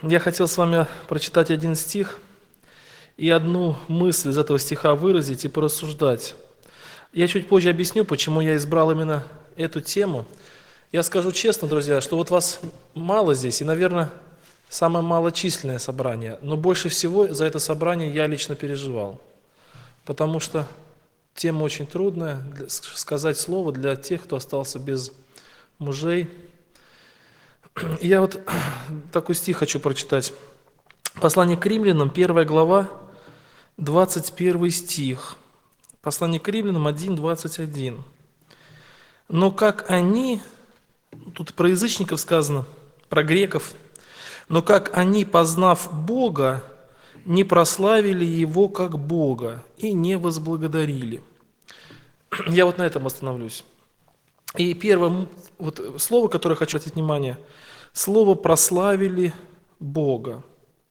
Я хотел с вами прочитать один стих и одну мысль из этого стиха выразить и порассуждать. Я чуть позже объясню, почему я избрал именно эту тему. Я скажу честно, друзья, что вот вас мало здесь, и, наверное, самое малочисленное собрание, но больше всего за это собрание я лично переживал, потому что тема очень трудная, сказать слово для тех, кто остался без мужей. И я вот такой стих хочу прочитать. Послание к римлянам, 1 глава, 21 стих. Послание к римлянам 1:21. Но как они, тут про язычников сказано, про греков, но как они, познав Бога, не прославили Его как Бога и не возблагодарили. Я вот на этом остановлюсь. И первое вот слово, которое хочу обратить внимание, слово «прославили Бога».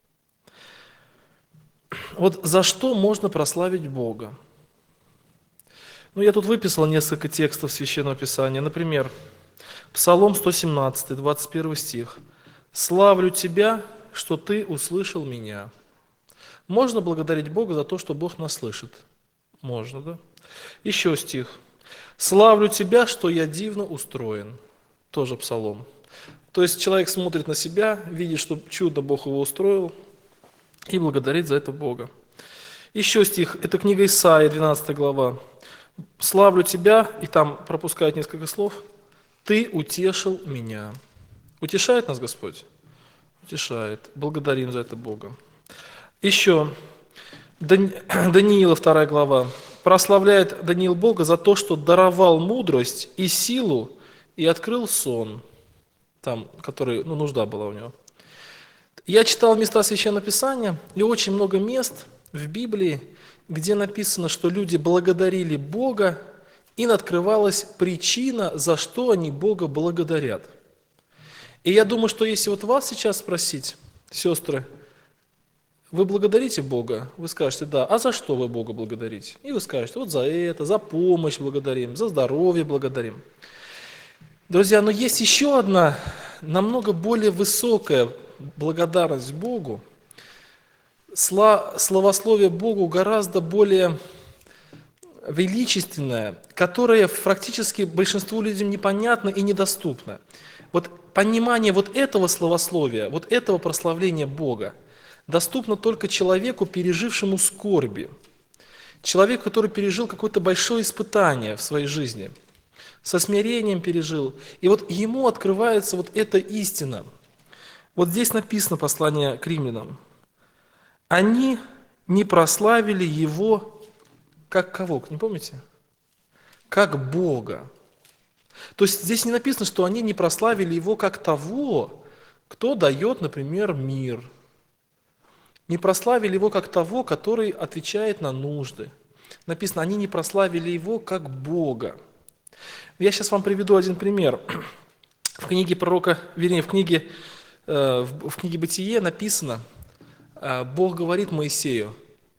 Вот за что можно прославить Бога? Ну, я тут выписал несколько текстов Священного Писания. Например, Псалом 117, 21 стих. «Славлю Тебя, что Ты услышал меня». Можно благодарить Бога за то, что Бог нас слышит? Можно, да? Еще стих. «Славлю Тебя, что я дивно устроен». Тоже псалом. То есть человек смотрит на себя, видит, что чудо Бог его устроил, и благодарит за это Бога. Еще стих, это книга Исаии, 12 глава. «Славлю Тебя», и там пропускают несколько слов, «Ты утешил меня». Утешает нас Господь? Утешает. Благодарим за это Бога. Еще, Даниила, 2 глава. Прославляет Даниил Бога за то, что даровал мудрость и силу и открыл сон, там, который, нужда была у него. Я читал места Священного Писания, и очень много мест в Библии, где написано, что люди благодарили Бога, и открывалась причина, за что они Бога благодарят. И я думаю, что если вот вас сейчас спросить, сестры, вы благодарите Бога? Вы скажете, да. А за что вы Бога благодарите? И вы скажете, вот за это, за помощь благодарим, за здоровье благодарим. Друзья, но есть еще одна, намного более высокая благодарность Богу. Славословие Богу гораздо более величественное, которое практически большинству людям непонятно и недоступно. Вот понимание вот этого славословия, вот этого прославления Бога доступно только человеку, пережившему скорби. Человек, который пережил какое-то большое испытание в своей жизни, со смирением пережил. И вот ему открывается вот эта истина. Вот здесь написано послание к римлянам. Они не прославили Его как кого? Не помните? Как Бога. То есть здесь не написано, что они не прославили Его как того, кто дает, например, мир. Не прославили Его как того, который отвечает на нужды. Написано, они не прославили Его как Бога. Я сейчас вам приведу один пример. В книге пророка, вернее, в книге «Бытие» написано, Бог говорит Моисею,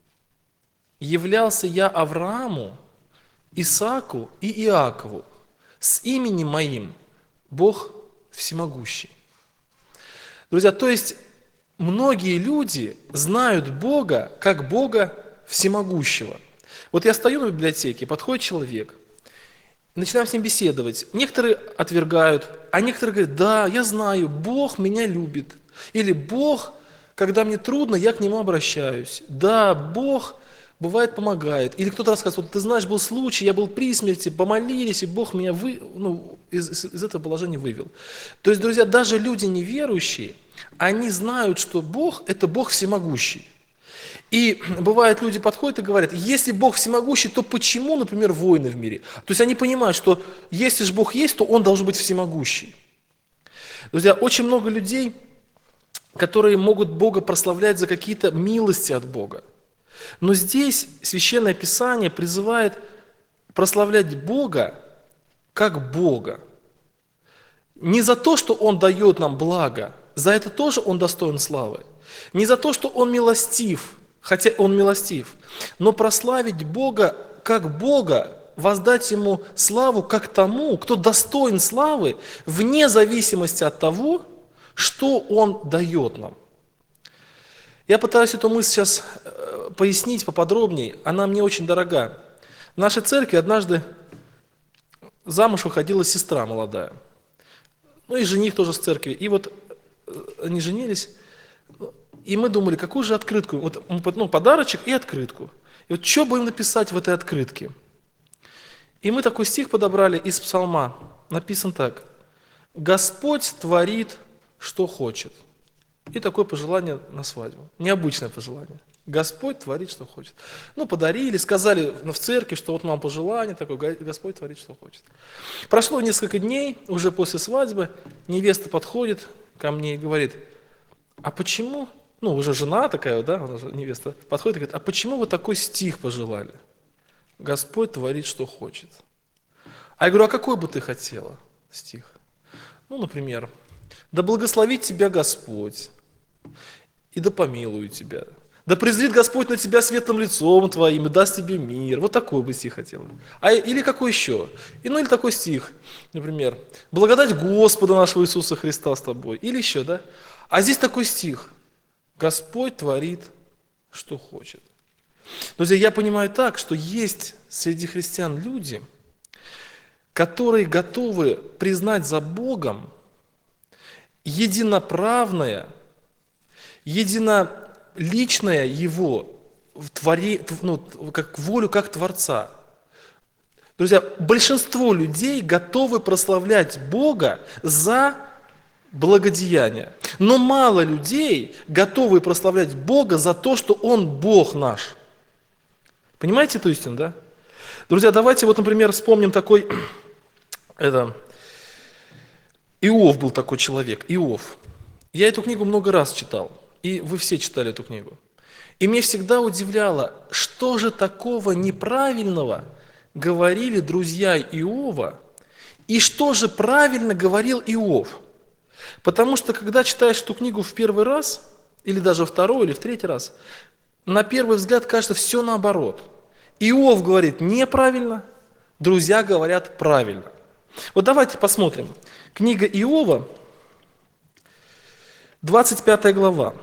«Являлся я Аврааму, Исааку и Иакову с именем моим, Бог всемогущий». Друзья, то есть многие люди знают Бога как Бога всемогущего. Вот я стою на библиотеке, подходит человек, начинаем с ним беседовать. Некоторые отвергают, а некоторые говорят, да, я знаю, Бог меня любит. Или Бог, когда мне трудно, я к Нему обращаюсь. Да, Бог бывает помогает. Или кто-то рассказывает, вот, ты знаешь, был случай, я был при смерти, помолились, и Бог меня из этого положения вывел. То есть, друзья, даже люди неверующие, они знают, что Бог – это Бог всемогущий. И бывает, люди подходят и говорят, если Бог всемогущий, то почему, например, войны в мире? То есть они понимают, что если же Бог есть, то Он должен быть всемогущий. Друзья, очень много людей, которые могут Бога прославлять за какие-то милости от Бога. Но здесь Священное Писание призывает прославлять Бога как Бога. Не за то, что Он дает нам благо, за это тоже Он достоин славы. Не за то, что Он милостив, хотя Он милостив, но прославить Бога как Бога, воздать Ему славу как тому, кто достоин славы, вне зависимости от того, что Он дает нам. Я пытаюсь эту мысль сейчас пояснить поподробнее, она мне очень дорога. В нашей церкви однажды замуж выходила сестра молодая, ну и жених тоже с церкви. И вот они женились, и мы думали, какую же открытку, вот, ну, подарочек и открытку. И вот что будем написать в этой открытке? И мы такой стих подобрали из Псалма, написан так: «Господь творит, что хочет». И такое пожелание на свадьбу. Необычное пожелание. Господь творит, что хочет. Ну, подарили, сказали в церкви, что вот нам пожелание такое, Господь творит, что хочет. Прошло несколько дней, уже после свадьбы, невеста подходит ко мне и говорит: а почему, ну, уже жена такая, да, невеста, подходит и говорит: а почему вы такой стих пожелали? Господь творит, что хочет. А я говорю: а какой бы ты хотела стих? Ну, например: да благословит тебя Господь, и да помилует тебя. Да презрит Господь на тебя светлым лицом твоим и даст тебе мир. Вот такой бы стих хотел. Или какой еще? Или такой стих, например: благодать Господа нашего Иисуса Христа с тобой. Или еще, да? А здесь такой стих: Господь творит, что хочет. Друзья, я понимаю так, что есть среди христиан люди, которые готовы признать за Богом единоправное, единоличное Его как волю, как Творца. Друзья, большинство людей готовы прославлять Бога за благодеяние. Но мало людей готовы прославлять Бога за то, что Он Бог наш. Понимаете эту истину, да? Друзья, давайте вот, например, вспомним такой, Иов был такой человек, Иов. Я эту книгу много раз читал, и вы все читали эту книгу. И меня всегда удивляло, что же такого неправильного говорили друзья Иова, и что же правильно говорил Иов. Потому что, когда читаешь эту книгу в первый раз, или даже второй, или в третий раз, на первый взгляд кажется все наоборот. Иов говорит неправильно, друзья говорят правильно. Вот давайте посмотрим. Книга Иова, 25 глава.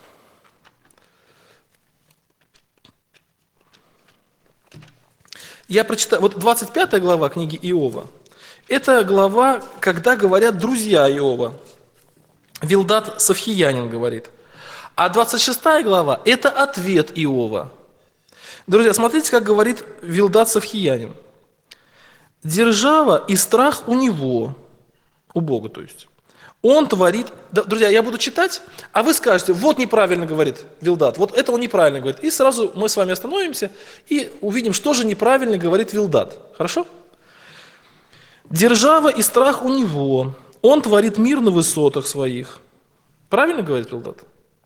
Я прочитаю, вот 25 глава книги Иова, это глава, когда говорят друзья Иова. Вилдат Савхиянин говорит. А 26 глава – это ответ Иова. Друзья, смотрите, как говорит Вилдат Савхиянин. «Держава и страх у него», у Бога, то есть. Он творит... Друзья, я буду читать, а вы скажете: вот неправильно говорит Вилдат, вот это он неправильно говорит. И сразу мы с вами остановимся и увидим, что же неправильно говорит Вилдат. Хорошо? «Держава и страх у него, он творит мир на высотах своих». Правильно говорит Вилдат?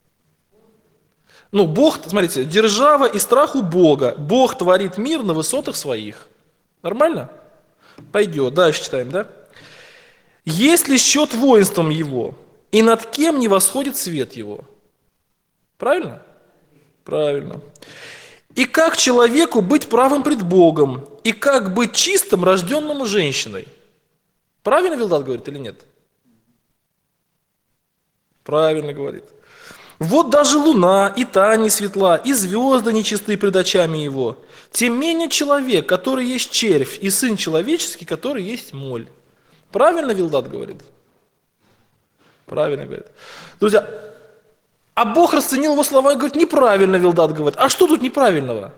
Ну, Бог, смотрите, держава и страх у Бога. Бог творит мир на высотах своих. Нормально? Пойдет. Дальше читаем, да? Есть ли счет воинством его, и над кем не восходит свет его? Правильно? Правильно. И как человеку быть правым пред Богом, и как быть чистым, рожденному женщиной? Правильно Вилдат говорит или нет? Правильно говорит. Вот даже луна и та не светла, и звезды нечисты пред очами его. Тем менее человек, который есть червь, и сын человеческий, который есть моль. Правильно Вилдат говорит? Правильно говорит. Друзья, а Бог расценил его слова и говорит: неправильно Вилдат говорит. А что тут неправильного?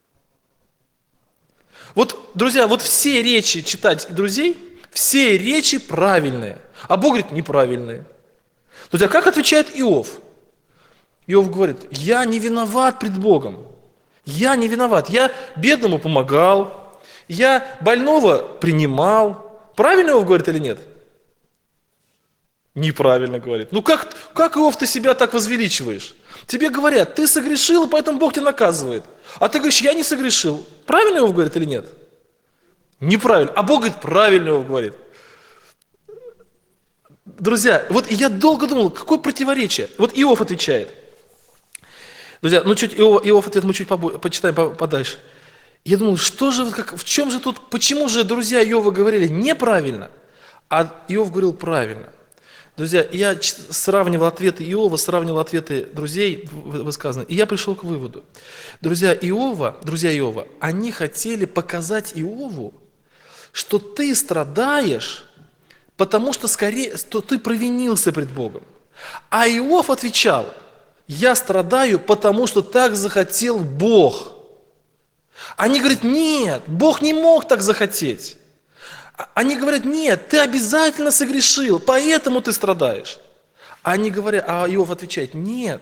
Вот, друзья, вот все речи читать друзей, все речи правильные. А Бог говорит: неправильные. Друзья, как отвечает Иов? Иов говорит: я не виноват пред Богом. Я не виноват. Я бедному помогал, я больного принимал. Правильно Иов говорит или нет? Неправильно говорит. Ну как Иов, ты себя так возвеличиваешь? Тебе говорят: ты согрешил, и поэтому Бог тебя наказывает. А ты говоришь: я не согрешил. Правильно Иов говорит или нет? Неправильно. А Бог говорит: правильно Иов говорит. Друзья, вот я долго думал, какое противоречие. Вот Иов отвечает. Друзья, ну чуть Иов ответ мы чуть почитаем подальше. Я думал, что же, в чем же тут, почему же друзья Иова говорили неправильно, а Иов говорил правильно. Друзья, я сравнивал ответы Иова, сравнивал ответы друзей высказанные, и я пришел к выводу. Друзья Иова, они хотели показать Иову, что ты страдаешь, потому что скорее, что ты провинился пред Богом. А Иов отвечал: я страдаю, потому что так захотел Бог. Они говорят: нет, Бог не мог так захотеть. Они говорят: нет, ты обязательно согрешил, поэтому ты страдаешь. Они говорят, а Иов отвечает: нет,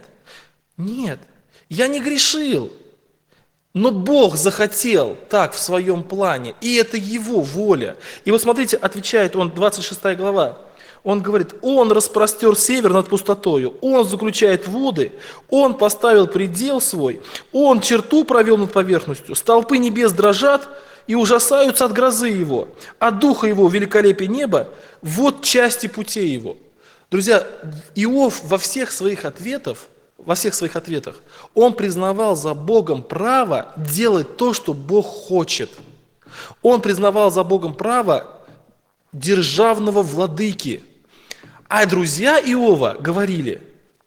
я не грешил, но Бог захотел так в своем плане, и это Его воля. И вот смотрите, отвечает он, 26 глава, он говорит: Он распростер север над пустотою, Он заключает воды, Он поставил предел свой, Он черту провел над поверхностью, столпы небес дрожат и ужасаются от грозы Его, от духа Его великолепие неба, вот части путей Его. Друзья, Иов во всех своих ответах, он признавал за Богом право делать то, что Бог хочет. Он признавал за Богом право державного владыки. А друзья Иова говорили,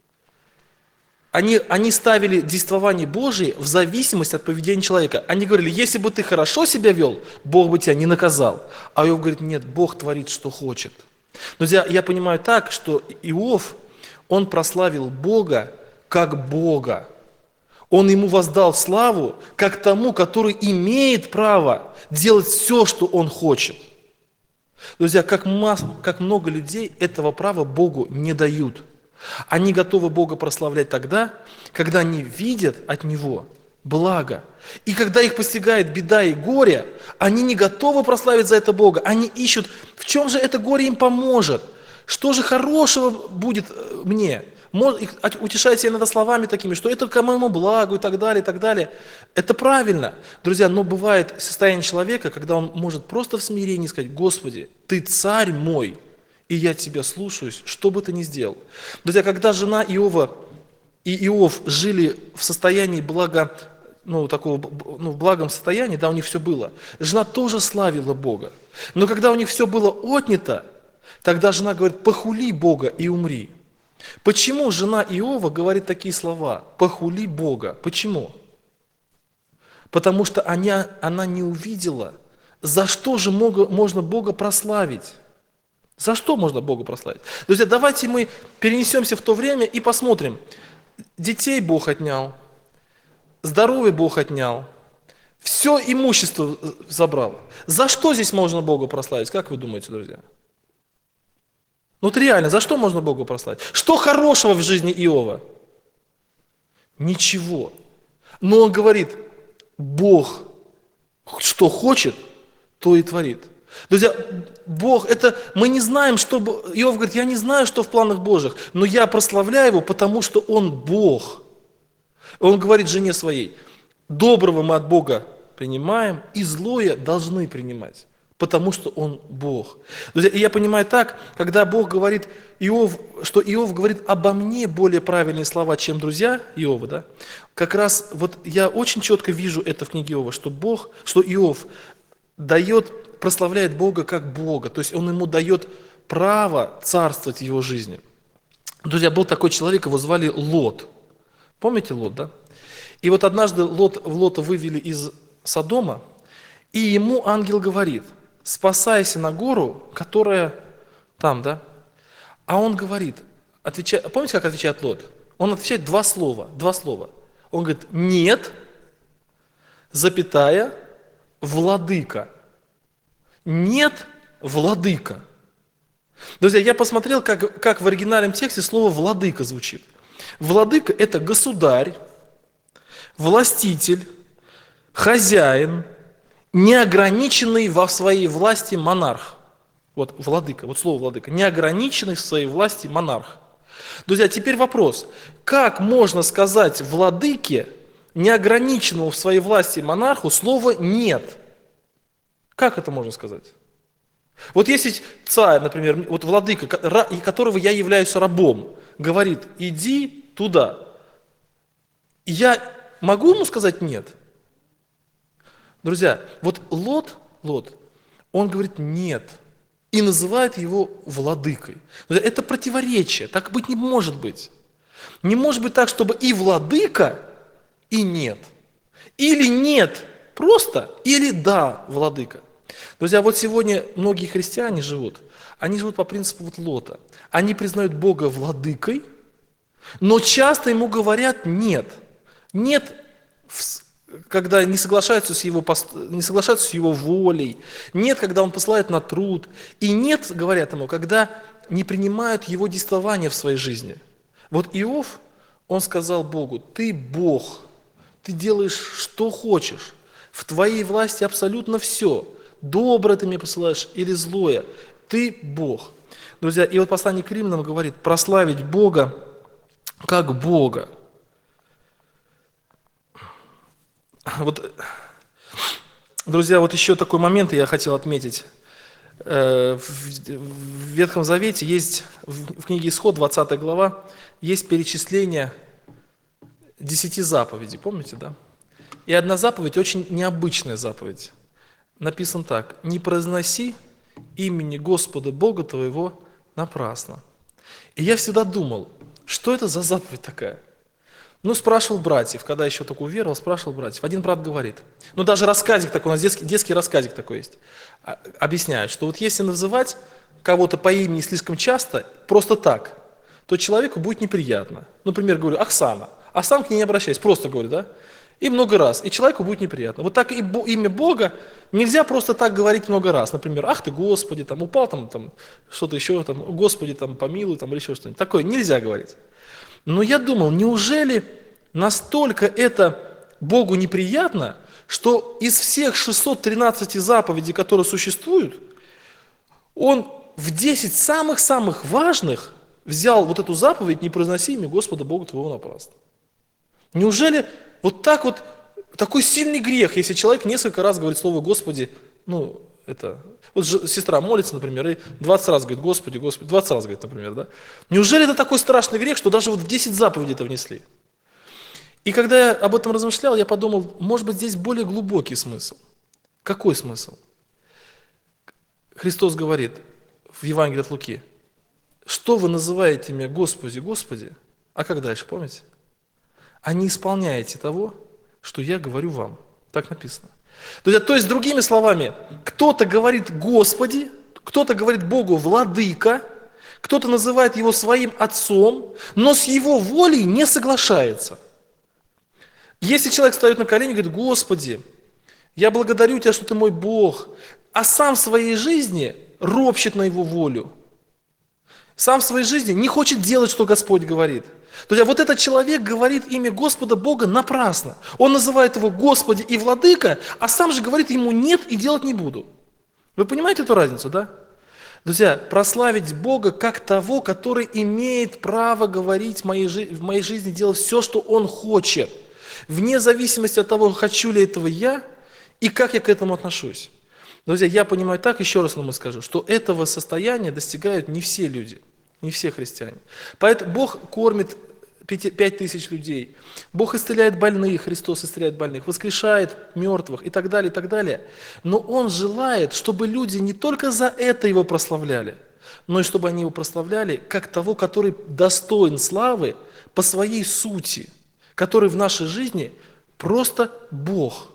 они ставили действование Божие в зависимость от поведения человека. Они говорили: если бы ты хорошо себя вел, Бог бы тебя не наказал. А Иов говорит: нет, Бог творит, что хочет. Друзья, я понимаю так, что Иов, он прославил Бога как Бога. Он ему воздал славу как тому, который имеет право делать все, что он хочет. Друзья, как много людей этого права Богу не дают. Они готовы Бога прославлять тогда, когда они видят от Него благо. И когда их постигает беда и горе, они не готовы прославить за это Бога. Они ищут, в чем же это горе им поможет, что же хорошего будет мне. Утешать себя иногда словами такими, что это к моему благу и так далее, и так далее. Это правильно, друзья, но бывает состояние человека, когда он может просто в смирении сказать: Господи, Ты царь мой, и я Тебя слушаюсь, что бы Ты ни сделал. Друзья, когда жена Иова и Иов жили в состоянии в благом состоянии, да, у них все было, жена тоже славила Бога. Но когда у них все было отнято, тогда жена говорит: похули Бога и умри. Почему жена Иова говорит такие слова? Похули Бога. Почему? Потому что она не увидела, за что же можно Бога прославить. За что можно Бога прославить? Друзья, давайте мы перенесемся в то время и посмотрим. Детей Бог отнял, здоровье Бог отнял, все имущество забрал. За что здесь можно Бога прославить? Как вы думаете, друзья? Вот реально, за что можно Бога прославить? Что хорошего в жизни Иова? Ничего. Но он говорит: Бог что хочет, то и творит. Друзья, Бог, мы не знаем, Иов говорит: я не знаю, что в планах Божьих, но я прославляю Его, потому что Он Бог. Он говорит жене своей: доброго мы от Бога принимаем, и злое должны принимать, потому что Он Бог. Друзья, и я понимаю так, когда Бог говорит что Иов говорит обо мне более правильные слова, чем друзья Иова, да? Как раз вот я очень четко вижу это в книге Иова, что Иов прославляет Бога как Бога, то есть он ему дает право царствовать в его жизни. Друзья, был такой человек, его звали Лот. Помните Лот, да? И вот однажды Лота вывели из Содома, и ему ангел говорит: спасайся на гору, которая там, да? А он говорит, помните, как отвечает Лот? Он отвечает два слова. Он говорит: нет, запятая, владыка. Нет, владыка. Друзья, я посмотрел, как в оригинальном тексте слово «владыка» звучит. Владыка – это государь, властитель, хозяин, неограниченный во своей власти монарх. Вот владыка, вот слово владыка. Неограниченный в своей власти монарх. Друзья, теперь вопрос. Как можно сказать владыке, неограниченному в своей власти монарху, слово «нет»? Как это можно сказать? Вот если царь, например, вот владыка, которого я являюсь рабом, говорит: иди туда, я могу ему сказать нет? Друзья, вот Лот, он говорит: нет, и называет его владыкой. Это противоречие, так быть не может быть. Не может быть так, чтобы и владыка, и нет. Или нет просто, или да, владыка. Друзья, вот сегодня многие христиане живут, они живут по принципу вот Лота. Они признают Бога владыкой, но часто ему говорят нет. Нет, когда не соглашаются с его волей. Нет, когда он посылает на труд. И нет, говорят ему, когда не принимают его действования в своей жизни. Вот Иов, он сказал Богу: ты Бог, ты делаешь, что хочешь. В твоей власти абсолютно все. Доброе ты мне посылаешь или злое. Ты Бог. Друзья, и вот послание к Римлянам говорит: прославить Бога как Бога. Вот, друзья, вот еще такой момент я хотел отметить. В Ветхом Завете есть, в книге Исход, 20 глава, есть перечисление 10 заповедей, помните, да? И одна заповедь, очень необычная заповедь. Написано так: не произноси имени Господа Бога твоего напрасно. И я всегда думал, что это за заповедь такая? Ну, спрашивал братьев, когда еще только уверовал, спрашивал братьев. Один брат говорит, ну, даже рассказик такой, у нас детский рассказик такой есть, объясняет, что вот если называть кого-то по имени слишком часто, просто так, то человеку будет неприятно. Например, говорю: Оксана, а сам к ней не обращайся, просто говорю, да? И много раз, и человеку будет неприятно. Вот так и имя Бога нельзя просто так говорить много раз. Например: ах ты, Господи, там упал, там что-то еще, там, Господи, там помилуй, там, или еще что-нибудь. Такое нельзя говорить. Но я думал, неужели настолько это Богу неприятно, что из всех 613 заповедей, которые существуют, Он в 10 самых-самых важных взял вот эту заповедь: не произноси имя Господа Бога твоего напрасно. Неужели вот так вот, такой сильный грех, если человек несколько раз говорит слово Господи, ну, это... Вот сестра молится, например, и 20 раз говорит: Господи, Господи, 20 раз говорит, например, да? Неужели это такой страшный грех, что даже вот в 10 заповедей это внесли? И когда я об этом размышлял, я подумал, может быть, здесь более глубокий смысл. Какой смысл? Христос говорит в Евангелии от Луки: что вы называете меня Господи, Господи, а как дальше, помните? А не исполняете того, что я говорю вам. Так написано. То есть, другими словами, кто-то говорит Господи, кто-то говорит Богу владыка, кто-то называет его своим отцом, но с его волей не соглашается. Если человек встает на колени и говорит: Господи, я благодарю Тебя, что Ты мой Бог, а сам в своей жизни ропщет на его волю, сам в своей жизни не хочет делать, что Господь говорит. То есть вот этот человек говорит имя Господа Бога напрасно. Он называет его Господи и Владыка, а сам же говорит ему: нет, и делать не буду. Вы понимаете эту разницу, да? Друзья, прославить Бога как того, который имеет право говорить в моей жизни, делать все, что Он хочет, вне зависимости от того, хочу ли этого я и как я к этому отношусь. Друзья, я понимаю так, еще раз вам скажу, что этого состояния достигают не все люди, не все христиане. Поэтому Бог кормит 5000 людей, Бог исцеляет больных, Христос исцеляет больных, воскрешает мертвых и так далее, и так далее. Но Он желает, чтобы люди не только за это Его прославляли, но и чтобы они Его прославляли как того, который достоин славы по своей сути, который в нашей жизни просто Бог.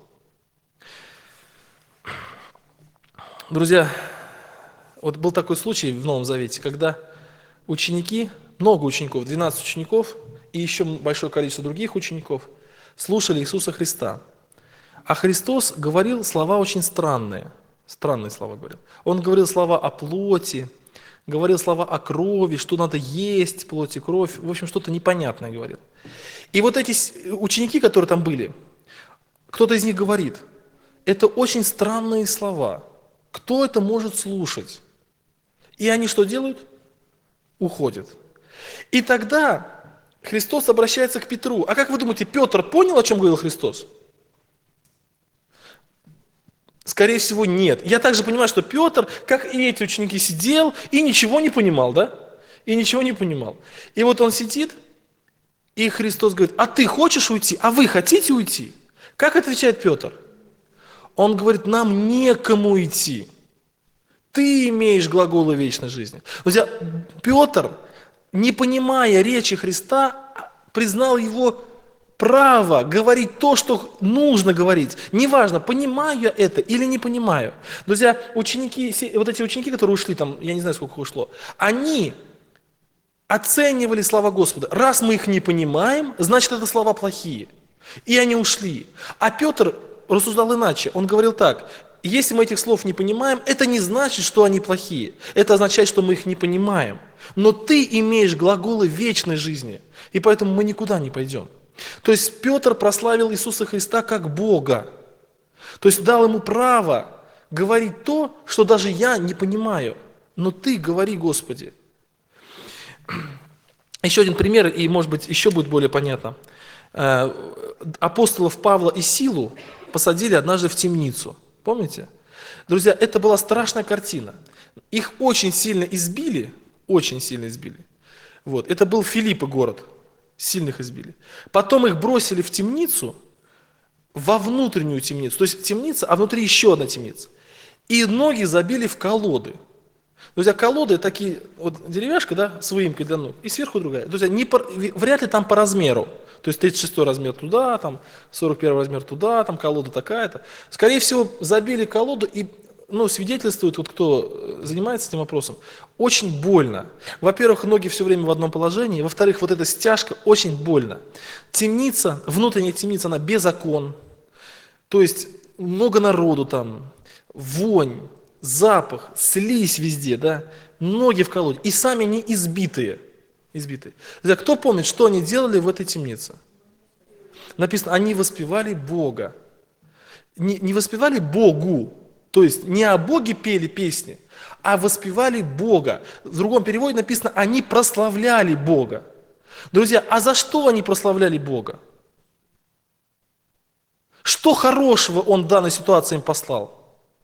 Друзья, вот был такой случай в Новом Завете, когда ученики, много учеников, 12 учеников и еще большое количество других учеников слушали Иисуса Христа. А Христос говорил слова очень странные слова говорил. Он говорил слова о плоти, говорил слова о крови, что надо есть плоть и кровь, в общем, что-то непонятное говорил. И вот эти ученики, которые там были, кто-то из них говорит: это очень странные слова, кто это может слушать? И они что делают? Уходят. И тогда Христос обращается к Петру. А как вы думаете, Петр понял, о чем говорил Христос? Скорее всего, нет. Я также понимаю, что Петр, как и эти ученики, сидел и ничего не понимал, да? И ничего не понимал. И вот он сидит, и Христос говорит: а ты хочешь уйти? А вы хотите уйти? Как отвечает Петр? Он говорит: нам некому идти. Ты имеешь глаголы вечной жизни. Друзья, Петр, не понимая речи Христа, признал его право говорить то, что нужно говорить. Неважно, понимаю я это или не понимаю. Друзья, ученики, вот эти ученики, которые ушли, там, я не знаю, сколько ушло, они оценивали слова Господа. Раз мы их не понимаем, значит, это слова плохие. И они ушли. А Петр рассуждал иначе. Он говорил так: если мы этих слов не понимаем, это не значит, что они плохие. Это означает, что мы их не понимаем. Но ты имеешь глаголы вечной жизни, и поэтому мы никуда не пойдем. То есть Петр прославил Иисуса Христа как Бога. То есть дал ему право говорить то, что даже я не понимаю. Но ты говори, Господи. Еще один пример, и может быть еще будет более понятно. Апостолов Павла и Силу посадили однажды в темницу. Помните? Друзья, это была страшная картина. Их очень сильно избили, очень сильно избили. Вот. Это был Филиппо город, сильных избили. Потом их бросили в темницу, во внутреннюю темницу. То есть темница, а внутри еще одна темница. И ноги забили в колоды. Друзья, колоды такие, вот деревяшка, да, с выемкой для ног, и сверху другая. Друзья, вряд ли там по размеру. То есть 36 размер туда, там 41 размер туда, там колода такая-то. Скорее всего, забили колоду и, свидетельствует, вот кто занимается этим вопросом, очень больно. Во-первых, ноги все время в одном положении, во-вторых, вот эта стяжка очень больно. Темница, внутренняя темница, она без окон, то есть много народу там, вонь, запах, слизь везде, да, ноги в колоде, и сами они избитые. Друзья, кто помнит, что они делали в этой темнице? Написано, они воспевали Бога. Не воспевали Богу, то есть не о Боге пели песни, а воспевали Бога. В другом переводе написано, они прославляли Бога. Друзья, а за что они прославляли Бога? Что хорошего Он в данной ситуации им послал?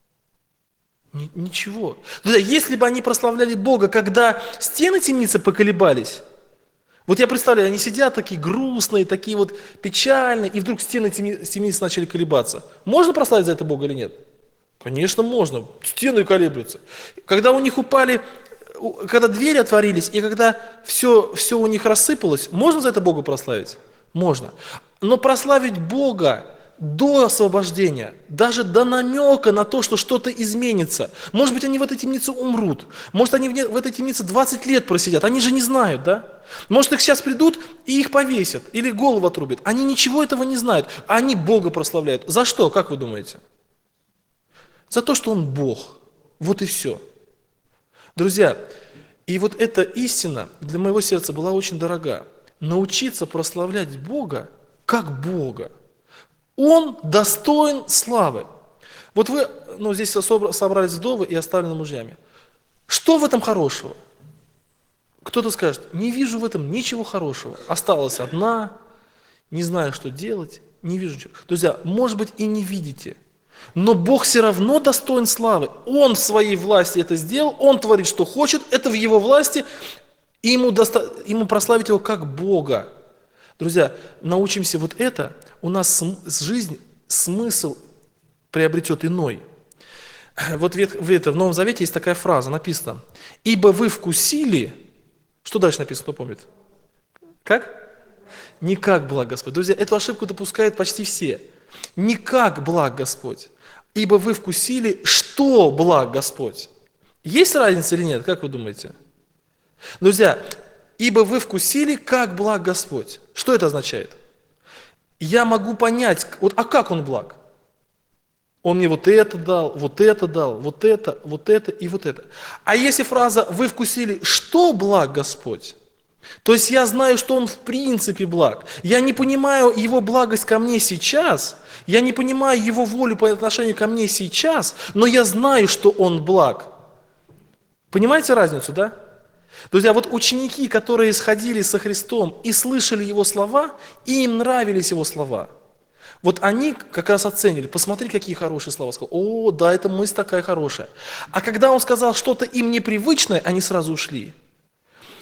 Ничего. Друзья, если бы они прославляли Бога, когда стены темницы поколебались, вот я представляю, они сидят такие грустные, такие вот печальные, и вдруг стены темницы начали колебаться. Можно прославить за это Бога или нет? Конечно, можно. Стены колеблются. Когда у них упали, когда двери отворились, и когда все у них рассыпалось, можно за это Бога прославить? Можно. Но прославить Бога до освобождения, даже до намека на то, что что-то изменится. Может быть, они в этой темнице умрут. Может, они в этой темнице 20 лет просидят. Они же не знают, да? Может, их сейчас придут и их повесят, или голову отрубят. Они ничего этого не знают, а они Бога прославляют. За что, как вы думаете? За то, что Он Бог. Вот и все. Друзья, и вот эта истина для моего сердца была очень дорога. Научиться прославлять Бога как Бога. Он достоин славы. Вот вы, здесь собрались вдовы и оставлены мужьями. Что в этом хорошего? Кто-то скажет, не вижу в этом ничего хорошего. Осталась одна, не знаю, что делать, не вижу ничего. Друзья, может быть, и не видите, но Бог все равно достоин славы. Он в своей власти это сделал, Он творит, что хочет, это в Его власти, и ему прославить Его как Бога. Друзья, научимся вот это, у нас жизнь, смысл приобретет иной. Вот в Новом Завете есть такая фраза, написано, «Ибо вы вкусили...» Что дальше написано, кто помнит? Как? «Не как благ Господь». Друзья, эту ошибку допускают почти все. «Не как благ Господь, ибо вы вкусили, что благ Господь». Есть разница или нет, как вы думаете? Друзья, «Ибо вы вкусили, как благ Господь». Что это означает? Я могу понять, а как Он благ? Он мне вот это дал, вот это дал, вот это и вот это. А если фраза «вы вкусили, что благ Господь», то есть я знаю, что Он в принципе благ. Я не понимаю Его благость ко мне сейчас, я не понимаю Его волю по отношению ко мне сейчас, но я знаю, что Он благ. Понимаете разницу, да? Друзья, вот ученики, которые сходили со Христом и слышали Его слова, и им нравились Его слова, вот они как раз оценили, посмотри, какие хорошие слова. Сказал, о, да, эта мысль такая хорошая. А когда Он сказал что-то им непривычное, они сразу ушли.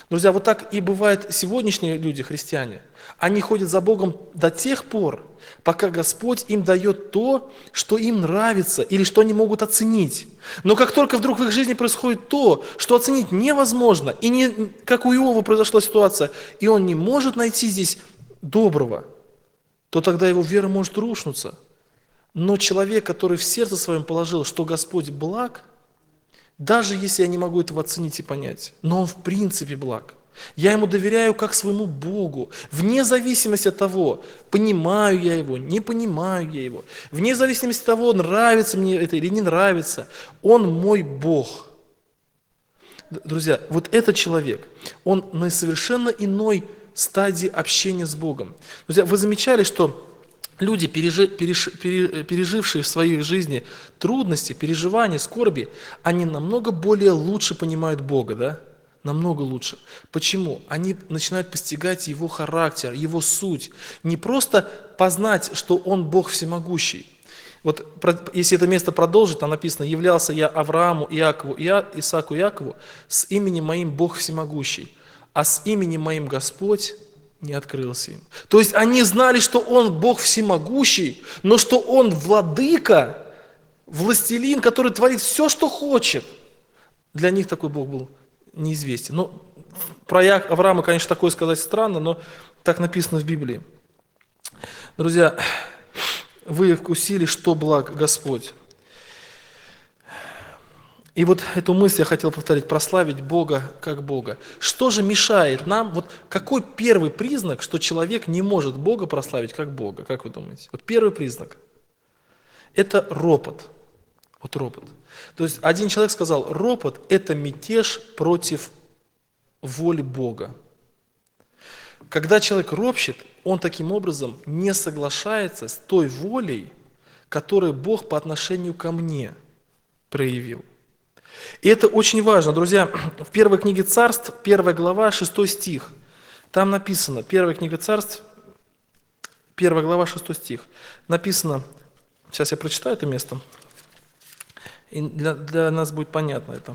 Друзья, вот так и бывает сегодняшние люди, христиане. Они ходят за Богом до тех пор, пока Господь им дает то, что им нравится или что они могут оценить. Но как только вдруг в их жизни происходит то, что оценить невозможно, и не, как у Иова произошла ситуация, и он не может найти здесь доброго, то тогда его вера может рушнуться. Но человек, который в сердце своем положил, что Господь благ, даже если я не могу этого оценить и понять, но Он в принципе благ. Я Ему доверяю как своему Богу, вне зависимости от того, понимаю я Его, не понимаю я Его, вне зависимости от того, нравится мне это или не нравится, Он мой Бог. Друзья, вот этот человек, он на совершенно иной стадии общения с Богом. Друзья, вы замечали, что люди, пережившие в своей жизни трудности, переживания, скорби, они намного более лучше понимают Бога, да? Намного лучше. Почему? Они начинают постигать Его характер, Его суть. Не просто познать, что Он Бог всемогущий. Вот если это место продолжить, там написано: «Являлся я Аврааму, Иакову, Исааку и Якову с именем моим Бог всемогущий, а с именем моим Господь не открылся им». То есть они знали, что Он Бог всемогущий, но что Он владыка, властелин, который творит все, что хочет. Для них такой Бог был неизвестен. Ну, про Авраама, конечно, такое сказать странно, но так написано в Библии. Друзья, вы вкусили, что благ Господь. И вот эту мысль я хотел повторить: прославить Бога как Бога. Что же мешает нам, вот какой первый признак, что человек не может Бога прославить как Бога? Как вы думаете? Вот первый признак – это ропот. Вот ропот. То есть один человек сказал: ропот – это мятеж против воли Бога. Когда человек ропщет, он таким образом не соглашается с той волей, которую Бог по отношению ко мне проявил. И это очень важно, друзья. В первой книге Царств, 1 глава, 6 стих. Там написано, первая книга Царств, 1 глава, 6 стих. Написано, сейчас я прочитаю это место, и для нас будет понятно это.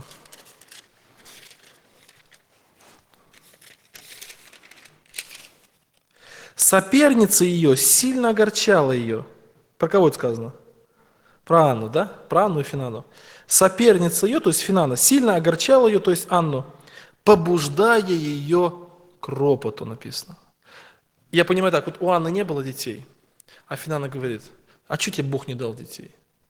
Соперница ее сильно огорчала ее. Про кого это сказано? Про Анну, да? Про Анну и Финану. Соперница ее, то есть Финана, сильно огорчала ее, то есть Анну, побуждая ее к ропоту, написано. Я понимаю так, вот у Анны не было детей, а Финана говорит: а что тебе Бог не дал детей?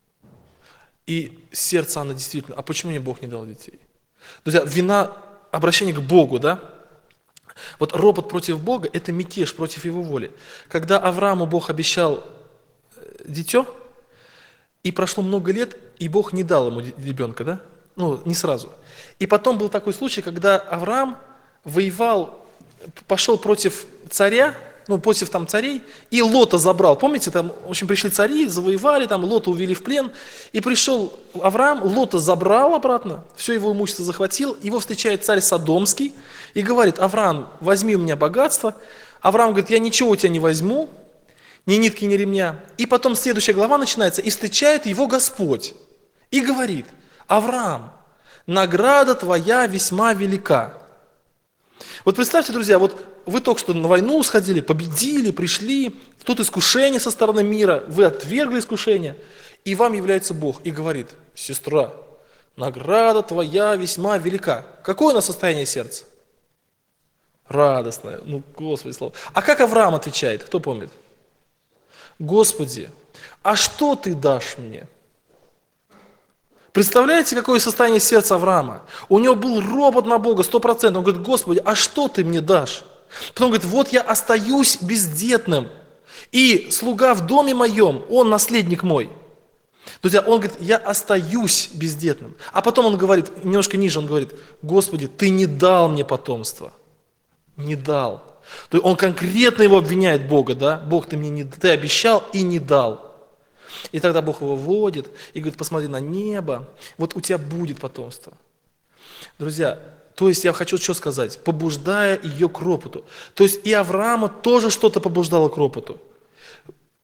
И сердце Анны действительно: а почему мне Бог не дал детей? Друзья, вина, обращение к Богу, да? Вот ропот против Бога – это мятеж против Его воли. Когда Аврааму Бог обещал дитё, и прошло много лет, и Бог не дал ему ребенка, да? Ну, не сразу. И потом был такой случай, когда Авраам воевал, пошел против царя, ну, против там царей, и Лота забрал. Помните, там, в общем, пришли цари, завоевали, там Лота увели в плен, и пришел Авраам, Лота забрал обратно, все его имущество захватил, его встречает царь Содомский и говорит: Авраам, возьми у меня богатство. Авраам говорит: я ничего у тебя не возьму, ни нитки, ни ремня. И потом следующая глава начинается, и встречает его Господь, и говорит: Авраам, награда твоя весьма велика. Вот представьте, друзья, вот вы только что на войну сходили, победили, пришли, тут искушение со стороны мира, вы отвергли искушение, и вам является Бог и говорит: сестра, награда твоя весьма велика. Какое у нас состояние сердца? Радостное. Ну, Господи, слава. А как Авраам отвечает? Кто помнит? Господи, а что ты дашь мне? Представляете, какое состояние сердца Авраама? У него был ропот на Бога 100%. Он говорит: Господи, а что ты мне дашь? Потом говорит: вот я остаюсь бездетным, и слуга в доме моем, он наследник мой. Друзья, он говорит: я остаюсь бездетным. А потом он говорит, немножко ниже он говорит: Господи, ты не дал мне потомства. Не дал. То есть он конкретно его обвиняет, Бога, да? Бог, ты мне не, ты обещал и не дал. И тогда Бог его вводит и говорит: посмотри на небо, вот у тебя будет потомство. Друзья, то есть я хочу что сказать, побуждая ее к ропоту. То есть и Авраама тоже что-то побуждало к ропоту.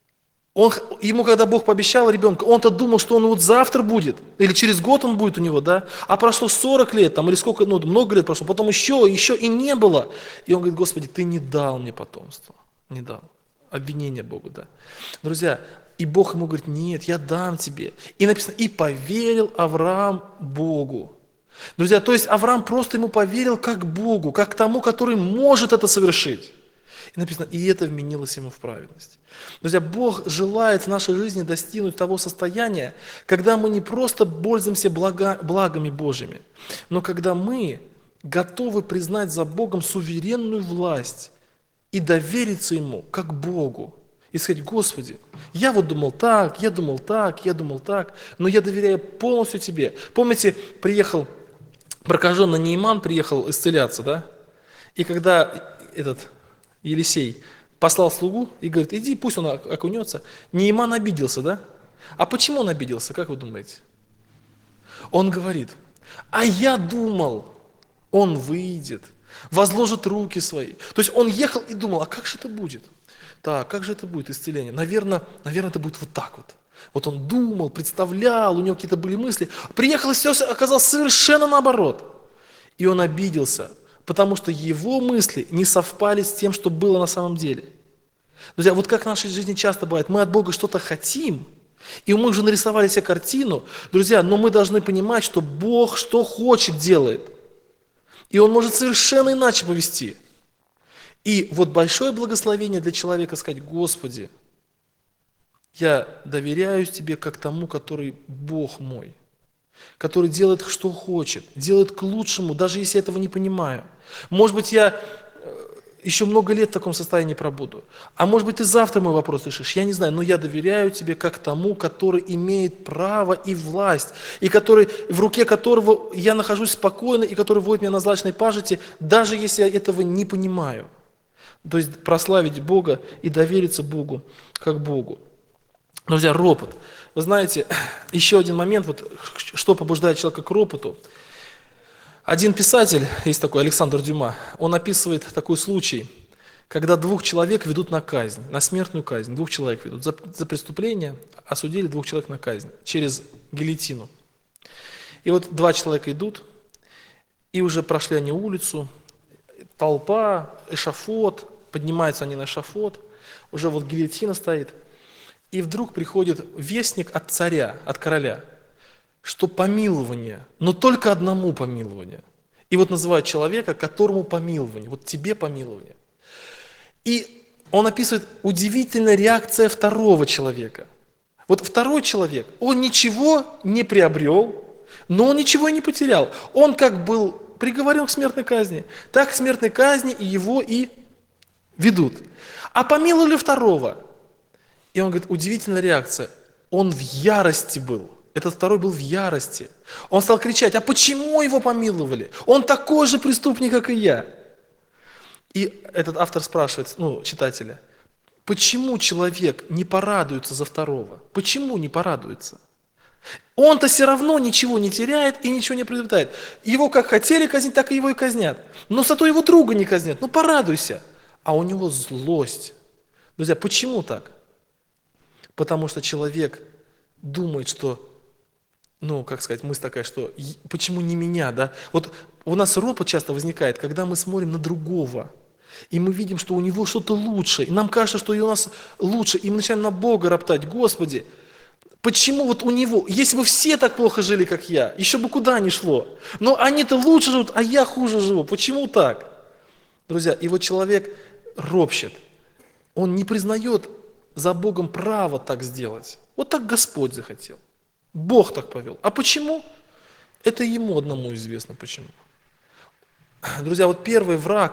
Ему, когда Бог пообещал ребенка, он-то думал, что он вот завтра будет, или через год он будет у него, да? А прошло 40 лет, там, или сколько, ну, много лет прошло, потом еще и не было. И он говорит: Господи, ты не дал мне потомство, не дал. Обвинение Богу, да. Друзья, и Бог ему говорит: нет, я дам тебе. И написано: и поверил Авраам Богу. Друзья, то есть Авраам просто ему поверил как Богу, как тому, который может это совершить. И написано: и это вменилось ему в праведность. Друзья, Бог желает в нашей жизни достигнуть того состояния, когда мы не просто пользуемся благами Божьими, но когда мы готовы признать за Богом суверенную власть и довериться Ему как Богу. И сказать: Господи, я вот думал так, я думал так, я думал так, но я доверяю полностью Тебе. Помните, приехал прокаженный Нейман, приехал исцеляться, да? И когда этот Елисей послал слугу и говорит: иди, пусть он окунется. Нейман обиделся, да? А почему он обиделся, как вы думаете? Он говорит: а я думал, он выйдет, возложит руки свои. То есть он ехал и думал: а как же это будет? Так, как же это будет исцеление? Наверное, это будет вот так вот. Вот он думал, представлял, у него какие-то были мысли. Приехал, и все оказалось совершенно наоборот. И он обиделся, потому что его мысли не совпали с тем, что было на самом деле. Друзья, вот как в нашей жизни часто бывает, мы от Бога что-то хотим, и мы уже нарисовали себе картину, друзья, но мы должны понимать, что Бог что хочет делает. И Он может совершенно иначе повести. И вот большое благословение для человека сказать: Господи, я доверяюсь Тебе как тому, который Бог мой, который делает, что хочет, делает к лучшему, даже если я этого не понимаю. Может быть, я еще много лет в таком состоянии пробуду. А может быть, ты завтра мой вопрос решишь, я не знаю, но я доверяю Тебе как тому, который имеет право и власть, и который, в руке которого я нахожусь спокойно, и который вводит меня на злачной пажити, даже если я этого не понимаю. То есть прославить Бога и довериться Богу как Богу. Друзья, ропот. Вы знаете, еще один момент, вот, что побуждает человека к ропоту. Один писатель, есть такой Александр Дюма, он описывает такой случай, когда 2 человек ведут на казнь, на смертную казнь. 2 человек ведут за преступление, осудили 2 человек на казнь через гильотину. И вот 2 человека идут, и уже прошли они улицу, толпа, эшафот, поднимаются они на эшафот, уже вот гильотина стоит. И вдруг приходит вестник от царя, от короля, что помилование, но только одному помилование. И вот называют человека, которому помилование, вот тебе помилование. И он описывает удивительная реакция второго человека. Вот второй человек, он ничего не приобрел, но он ничего и не потерял. Он как был приговорен к смертной казни, так к смертной казни и его и ведут. А помиловали второго. И он говорит: удивительная реакция. Он в ярости был. Этот второй был в ярости. Он стал кричать: а почему его помиловали? Он такой же преступник, как и я. И этот автор спрашивает, читателя: почему человек не порадуется за второго? Почему не порадуется? Он-то все равно ничего не теряет и ничего не приобретает. Его как хотели казнить, так и его и казнят. Но зато его друга не казнят. Порадуйся. А у него злость. Друзья, почему так? Потому что человек думает, что, мысль такая, что почему не меня, да? Вот у нас ропот часто возникает, когда мы смотрим на другого, и мы видим, что у него что-то лучше, и нам кажется, что и у нас лучше, и мы начинаем на Бога роптать: Господи, почему вот у него, если бы все так плохо жили, как я, еще бы куда ни шло, но они-то лучше живут, а я хуже живу, почему так? Друзья, и вот человек ропщет, он не признает за Богом право так сделать. Вот так Господь захотел. Бог так повел. А почему? Это ему одному известно почему. Друзья, вот первый,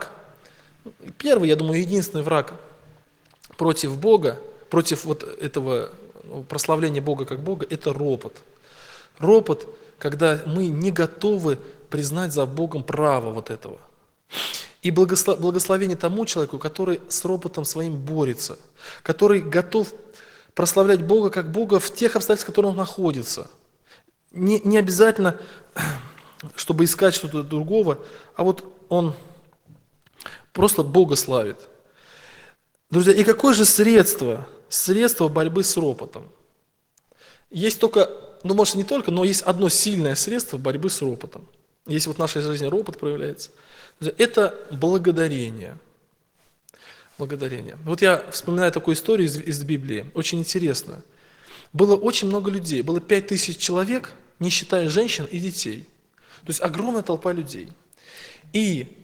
я думаю, единственный враг против Бога, против вот этого прославления Бога как Бога, это ропот. Ропот, когда мы не готовы признать за Богом право вот этого. И благословение тому человеку, который с ропотом своим борется, который готов прославлять Бога как Бога в тех обстоятельствах, в которых он находится. Не обязательно, чтобы искать что-то другого, а вот он просто Бога славит. Друзья, и какое же средство средство борьбы с ропотом. Есть только, ну может не только, но есть одно сильное средство борьбы с ропотом. Если вот в нашей жизни ропот проявляется, это благодарение. Благодарение. Вот я вспоминаю такую историю из Библии, очень интересную. Было очень много людей, было 5000 человек, не считая женщин и детей. То есть огромная толпа людей. И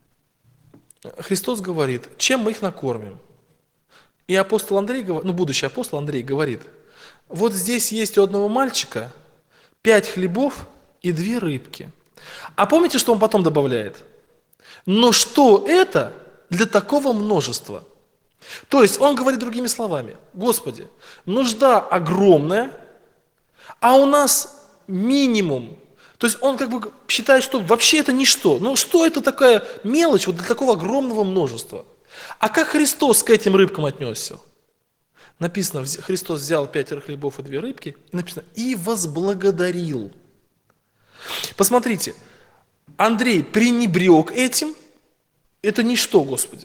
Христос говорит, чем мы их накормим? И апостол Андрей, ну будущий апостол Андрей говорит, вот здесь есть у одного мальчика 5 хлебов и 2 рыбки. А помните, что он потом добавляет? Но что это для такого множества? То есть он говорит другими словами, Господи, нужда огромная, а у нас минимум. То есть он как бы считает, что вообще это ничто. Ну что это такая мелочь вот для такого огромного множества? А как Христос к этим рыбкам отнесся? Написано, Христос взял 5 хлебов и 2 рыбки, и написано, и возблагодарил. Посмотрите, Андрей пренебрег этим, это ничто, Господи.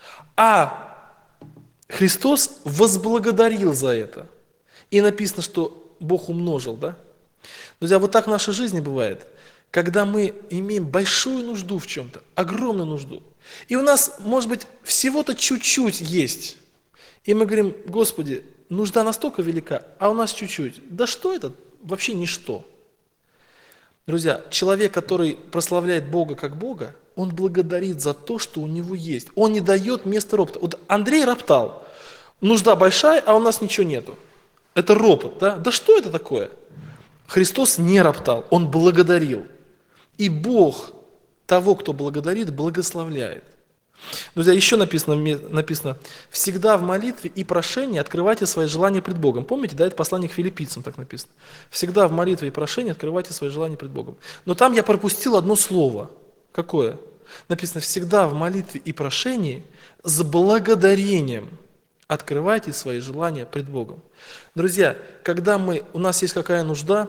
А Христос возблагодарил за это. И написано, что Бог умножил, да? Друзья, вот так в нашей жизни бывает, когда мы имеем большую нужду в чем-то, огромную нужду. И у нас, может быть, всего-то чуть-чуть есть. И мы говорим, Господи, нужда настолько велика, а у нас чуть-чуть. Да что это? Вообще ничто. Друзья, человек, который прославляет Бога как Бога, он благодарит за то, что у него есть. Он не дает места ропоту. Вот Андрей роптал. Нужда большая, а у нас ничего нету. Это ропот, да? Да что это такое? Христос не роптал, Он благодарил. И Бог того, кто благодарит, благословляет. Друзья, еще написано, всегда в молитве и прошении открывайте свои желания пред Богом. Помните, да, это послание к филиппийцам так написано. Всегда в молитве и прошении открывайте свои желания пред Богом. Но там я пропустил одно слово. Какое? Написано, всегда в молитве и прошении с благодарением открывайте свои желания пред Богом. Друзья, когда у нас есть какая-то нужда,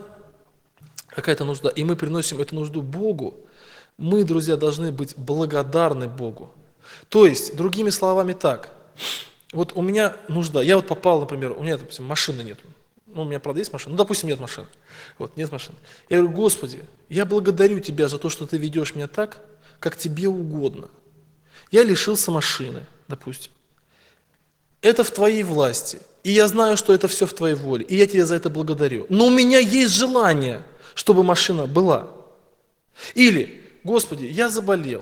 и мы приносим эту нужду Богу, мы, друзья, должны быть благодарны Богу. То есть, другими словами так, вот у меня нужда, я вот попал, например, у меня, допустим, машины нет. Ну, у меня, правда, есть машина, ну, допустим, нет машины. Вот, нет машины. Я говорю, Господи, я благодарю Тебя за то, что Ты ведешь меня так, как Тебе угодно. Я лишился машины, допустим. Это в Твоей власти. И я знаю, что это все в Твоей воле. И я Тебя за это благодарю. Но у меня есть желание, чтобы машина была. Или, Господи, я заболел.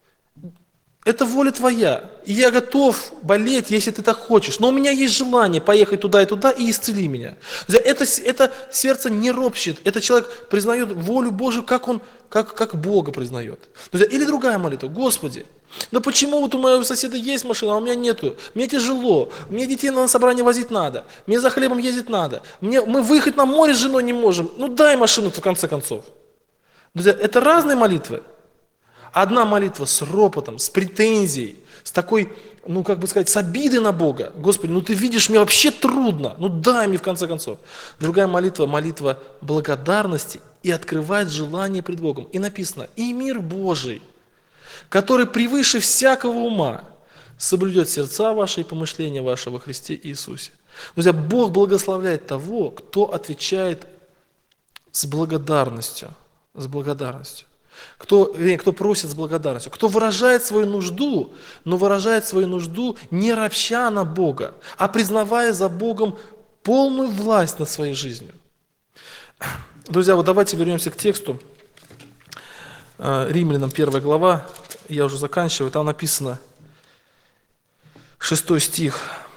Это воля Твоя. И я готов болеть, если Ты так хочешь. Но у меня есть желание поехать туда и исцели меня. Это сердце не ропщет. Этот человек признает волю Божию, как Бога признает. Или другая молитва. Господи, да почему вот у моего соседа есть машина, а у меня нету? Мне тяжело, мне детей на собрание возить надо, мне за хлебом ездить надо, мы выехать на море с женой не можем. Ну дай машину в конце концов. Друзья, это разные молитвы. Одна молитва с ропотом, с претензией, с такой, ну как бы сказать, с обидой на Бога. Господи, ну ты видишь, мне вообще трудно, ну дай мне в конце концов. Другая молитва, молитва благодарности и открывает желание пред Богом. И написано, и мир Божий, который превыше всякого ума, соблюдет сердца ваши и помышления ваши во Христе Иисусе. Друзья, Бог благословляет того, кто отвечает с благодарностью. С благодарностью. Кто просит с благодарностью, кто выражает свою нужду, но выражает свою нужду не ропща на Бога, а признавая за Богом полную власть над своей жизнью. Друзья, вот давайте вернемся к тексту. Римлянам 1 глава, я уже заканчиваю, там написано 6 стих,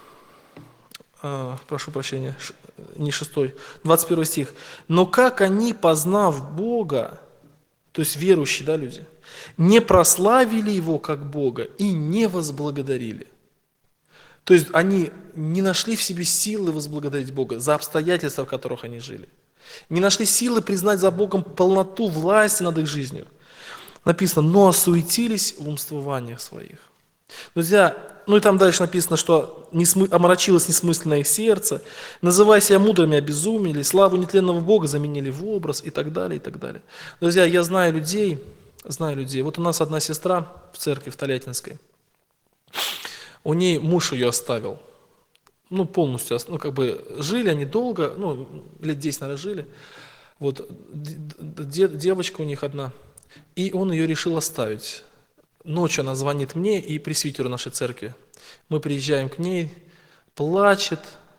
прошу прощения, не 6, 21 стих. «Но как они, познав Бога, то есть верующие, да, люди, не прославили Его как Бога и не возблагодарили». То есть они не нашли в себе силы возблагодарить Бога за обстоятельства, в которых они жили. Не нашли силы признать за Богом полноту власти над их жизнью. Написано, но осуетились в умствованиях своих. Друзья, ну и там дальше написано, что омрачилось несмысленное их сердце, называя себя мудрыми, обезумели, славу нетленного Бога заменили в образ и так далее, и так далее. Друзья, я знаю людей. Вот у нас одна сестра в церкви в Тольяттинской, у ней муж ее оставил. ну, полностью, ну, как бы жили они долго, ну, лет 10, наверное, жили. Вот, девочка у них одна, и он ее решил оставить. Ночью она звонит мне и пресвитеру нашей церкви. Мы приезжаем к ней, плачет,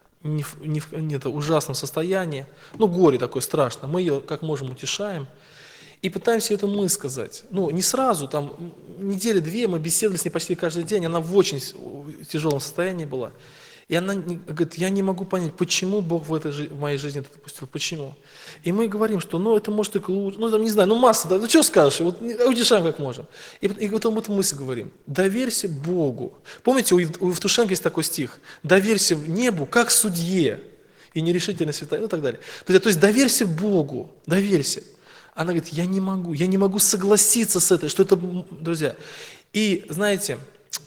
это ужасном состоянии, ну, горе такое страшное. Мы ее как можем утешаем и пытаемся это мы сказать. Ну, не сразу, там, недели две мы беседовали с ней почти каждый день, она в очень тяжелом состоянии была. И она говорит, я не могу понять, почему Бог в моей жизни это допустил, почему. И мы говорим, что, ну, это может только лучше, ну, там, не знаю, ну, масса, да, ну, что скажешь, вот, утешаем как можем. И вот об этом мысль говорим, доверься Богу. Помните, у Евтушенко есть такой стих, доверься небу, как судье, и нерешительно святая, ну, и так далее. То есть доверься Богу, доверься. Она говорит, я не могу согласиться с этой, что это, друзья. И, знаете,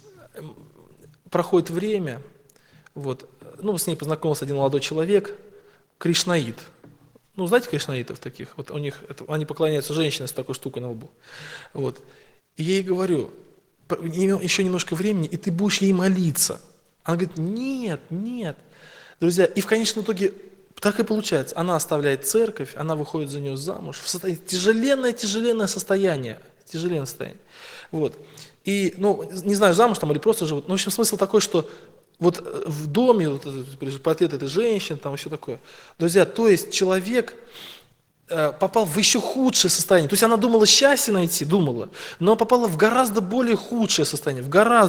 проходит время, вот, ну, с ней познакомился один молодой человек, кришнаит. Ну, знаете кришнаитов таких? Вот у них, они поклоняются женщине с такой штукой на лбу. Вот. И я ей говорю, еще немножко времени, и ты будешь ей молиться. Она говорит, нет, нет. Друзья, и в конечном итоге так и получается. Она оставляет церковь, она выходит за нее замуж. В состоянии, тяжеленное состояние. Тяжеленное состояние. Вот. И, ну, не знаю, замуж там или просто живут. Но, в общем, смысл такой, что вот в доме, вот портрет этой женщины, там еще такое. Друзья, то есть человек попал в еще худшее состояние. То есть она думала счастье найти, но попала в гораздо более худшее состояние,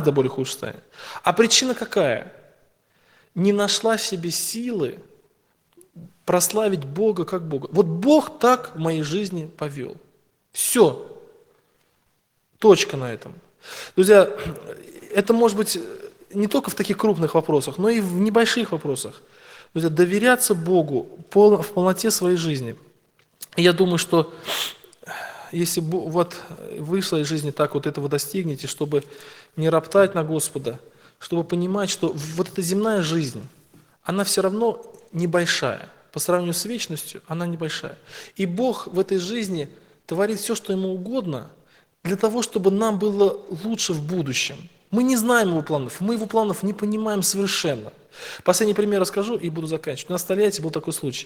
А причина какая? Не нашла в себе силы прославить Бога как Бога. Вот Бог так в моей жизни повел. Все. Точка на этом. Друзья, это может быть не только в таких крупных вопросах, но и в небольших вопросах. Друзья, доверяться Богу в полноте своей жизни. И я думаю, что если вот вы в своей жизни так вот этого достигнете, чтобы не роптать на Господа, чтобы понимать, что вот эта земная жизнь, она все равно небольшая. По сравнению с вечностью, она небольшая. И Бог в этой жизни творит все, что Ему угодно, для того, чтобы нам было лучше в будущем. Мы не знаем Его планов, мы Его планов не понимаем совершенно. Последний пример расскажу и буду заканчивать. У нас в Тольятти был такой случай.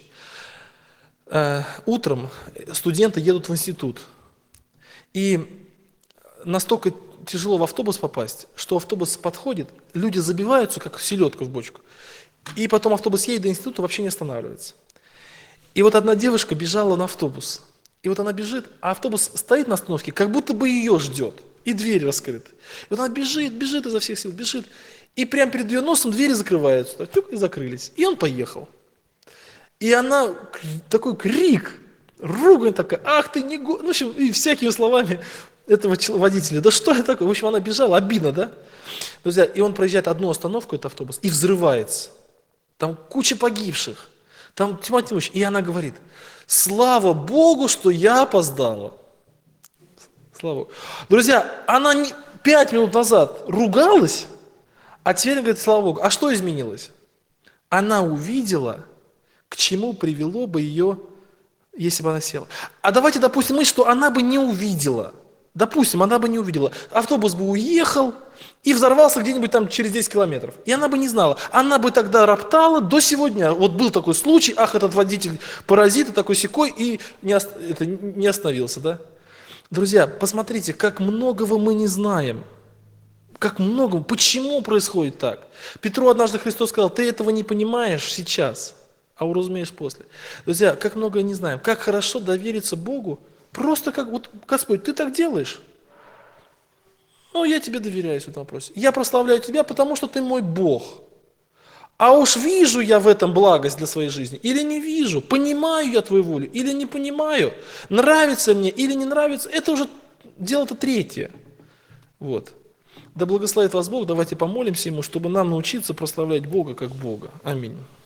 Утром студенты едут в институт. И настолько тяжело в автобус попасть, что автобус подходит, люди забиваются, как селедка в бочку. И потом автобус едет до института, вообще не останавливается. И вот одна девушка бежала на автобус. И вот она бежит, а автобус стоит на остановке, как будто бы ее ждет. И дверь раскрыта. И вот она бежит изо всех сил, бежит. И прямо перед ее носом двери закрываются. И закрылись. И он поехал. И она, такой крик, ругань такая, ах ты не го... Ну, в общем, и всякими словами этого водителя. Да что это такое? В общем, она бежала, обидно, да? Друзья, и он проезжает одну остановку, этот автобус, и взрывается. Там куча погибших. Там тьма тьмущая. И она говорит, слава Богу, что я опоздала. Слава Богу. Друзья, она 5 минут назад ругалась, а теперь говорит, слава Богу. А что изменилось? Она увидела, к чему привело бы ее, если бы она села. А давайте допустим, что она бы не увидела. Допустим, она бы не увидела. Автобус бы уехал и взорвался где-нибудь там через 10 километров. И она бы не знала. Она бы тогда роптала до сегодня. Вот был такой случай, ах, этот водитель паразит, такой-сякой, и не остановился, да? Друзья, посмотрите, как многого мы не знаем. Как много, почему происходит так? Петру однажды Христос сказал, ты этого не понимаешь сейчас, а уразумеешь после. Друзья, как много не знаем. Как хорошо довериться Богу, просто как, вот, Господь, ты так делаешь. Ну, я тебе доверяюсь в этом вопросе. Я прославляю тебя, потому что ты мой Бог. А уж вижу я в этом благость для своей жизни или не вижу, понимаю я твою волю или не понимаю, нравится мне или не нравится, это уже дело-то третье. Вот. Да благословит вас Бог, давайте помолимся Ему, чтобы нам научиться прославлять Бога как Бога. Аминь.